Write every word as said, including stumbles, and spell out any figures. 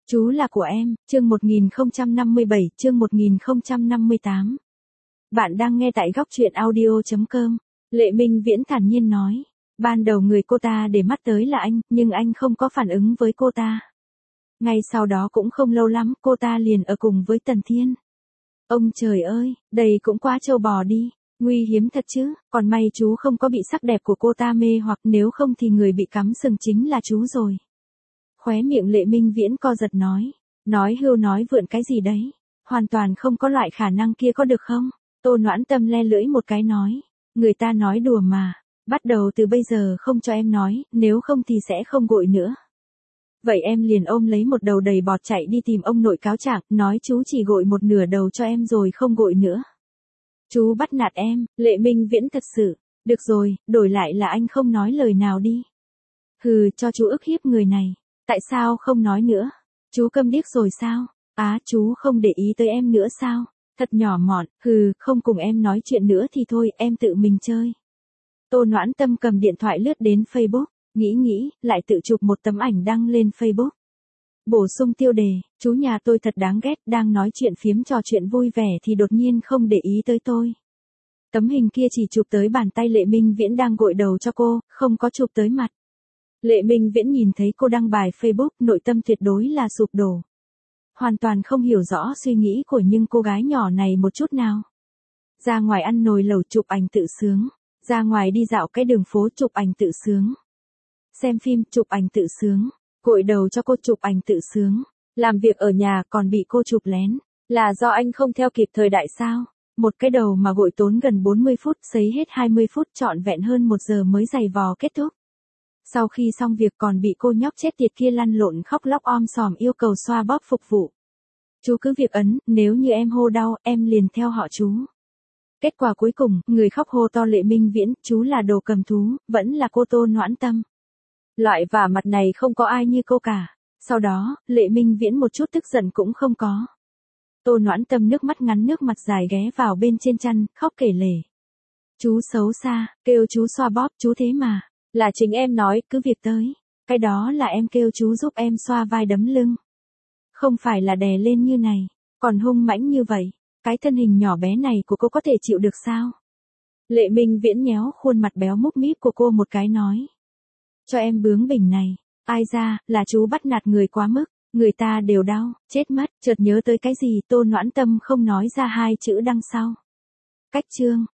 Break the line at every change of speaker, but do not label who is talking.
Chú là của em, chương một nghìn không trăm năm mươi bảy, chương một nghìn không trăm năm mươi tám. Bạn đang nghe tại góc truyện audio chấm com. Lệ Minh Viễn thản nhiên nói. Ban đầu người cô ta để mắt tới là anh, nhưng anh không có phản ứng với cô ta. Ngay sau đó cũng không lâu lắm, cô ta liền ở cùng với Tần Thiên. Ông trời ơi, đây cũng quá trâu bò đi. Nguy hiếm thật chứ, còn may chú không có bị sắc đẹp của cô ta mê hoặc, nếu không thì người bị cắm sừng chính là chú rồi. Khóe miệng Lệ Minh Viễn co giật nói. Nói hưu nói vượn cái gì đấy. Hoàn toàn không có loại khả năng kia, có được không? Tô Noãn Tâm le lưỡi một cái nói. Người ta nói đùa mà. Bắt đầu từ bây giờ không cho em nói, nếu không thì sẽ không gội nữa. Vậy em liền ôm lấy một đầu đầy bọt chạy đi tìm ông nội cáo trạng, nói chú chỉ gội một nửa đầu cho em rồi không gội nữa. Chú bắt nạt em. Lệ Minh Viễn thật sự. Được rồi, đổi lại là anh không nói lời nào đi. Hừ, cho chú ức hiếp người này. Tại sao không nói nữa? Chú câm điếc rồi sao? Á, à, chú không để ý tới em nữa sao? Thật nhỏ mọn, hừ, không cùng em nói chuyện nữa thì thôi, em tự mình chơi. Tô Noãn Tâm cầm điện thoại lướt đến Facebook, nghĩ nghĩ, lại tự chụp một tấm ảnh đăng lên Facebook. Bổ sung tiêu đề, chú nhà tôi thật đáng ghét, đang nói chuyện phiếm trò chuyện vui vẻ thì đột nhiên không để ý tới tôi. Tấm hình kia chỉ chụp tới bàn tay Lệ Minh Viễn đang gội đầu cho cô, không có chụp tới mặt. Lệ Minh Viễn nhìn thấy cô đăng bài Facebook, nội tâm tuyệt đối là sụp đổ. Hoàn toàn không hiểu rõ suy nghĩ của những cô gái nhỏ này một chút nào. Ra ngoài ăn nồi lẩu chụp ảnh tự sướng, ra ngoài đi dạo cái đường phố chụp ảnh tự sướng. Xem phim chụp ảnh tự sướng, gội đầu cho cô chụp ảnh tự sướng, làm việc ở nhà còn bị cô chụp lén, là do anh không theo kịp thời đại sao? Một cái đầu mà gội tốn gần bốn mươi phút, sấy hết hai mươi phút, trọn vẹn hơn một giờ mới giày vò kết thúc. Sau khi xong việc còn bị cô nhóc chết tiệt kia lăn lộn khóc lóc om sòm yêu cầu xoa bóp phục vụ. Chú cứ việc ấn, nếu như em hô đau, em liền theo họ chú. Kết quả cuối cùng, người khóc hô to Lệ Minh Viễn, chú là đồ cầm thú, vẫn là cô Tô Noãn Tâm. Loại vả mặt này không có ai như cô cả. Sau đó, Lệ Minh Viễn một chút tức giận cũng không có. Tô Noãn Tâm nước mắt ngắn nước mặt dài ghé vào bên trên chăn, khóc kể lể. Chú xấu xa, kêu chú xoa bóp, chú thế mà. Là chính em nói, cứ việc tới. Cái đó là em kêu chú giúp em xoa vai đấm lưng. Không phải là đè lên như này, còn hung mãnh như vậy. Cái thân hình nhỏ bé này của cô có thể chịu được sao? Lệ Minh Viễn nhéo khuôn mặt béo múp míp của cô một cái nói. Cho em bướng bỉnh này. Ai ra, là chú bắt nạt người quá mức. Người ta đều đau, chết mất. Chợt nhớ tới cái gì, Tô Noãn Tâm không nói ra hai chữ đằng sau. Cách chương.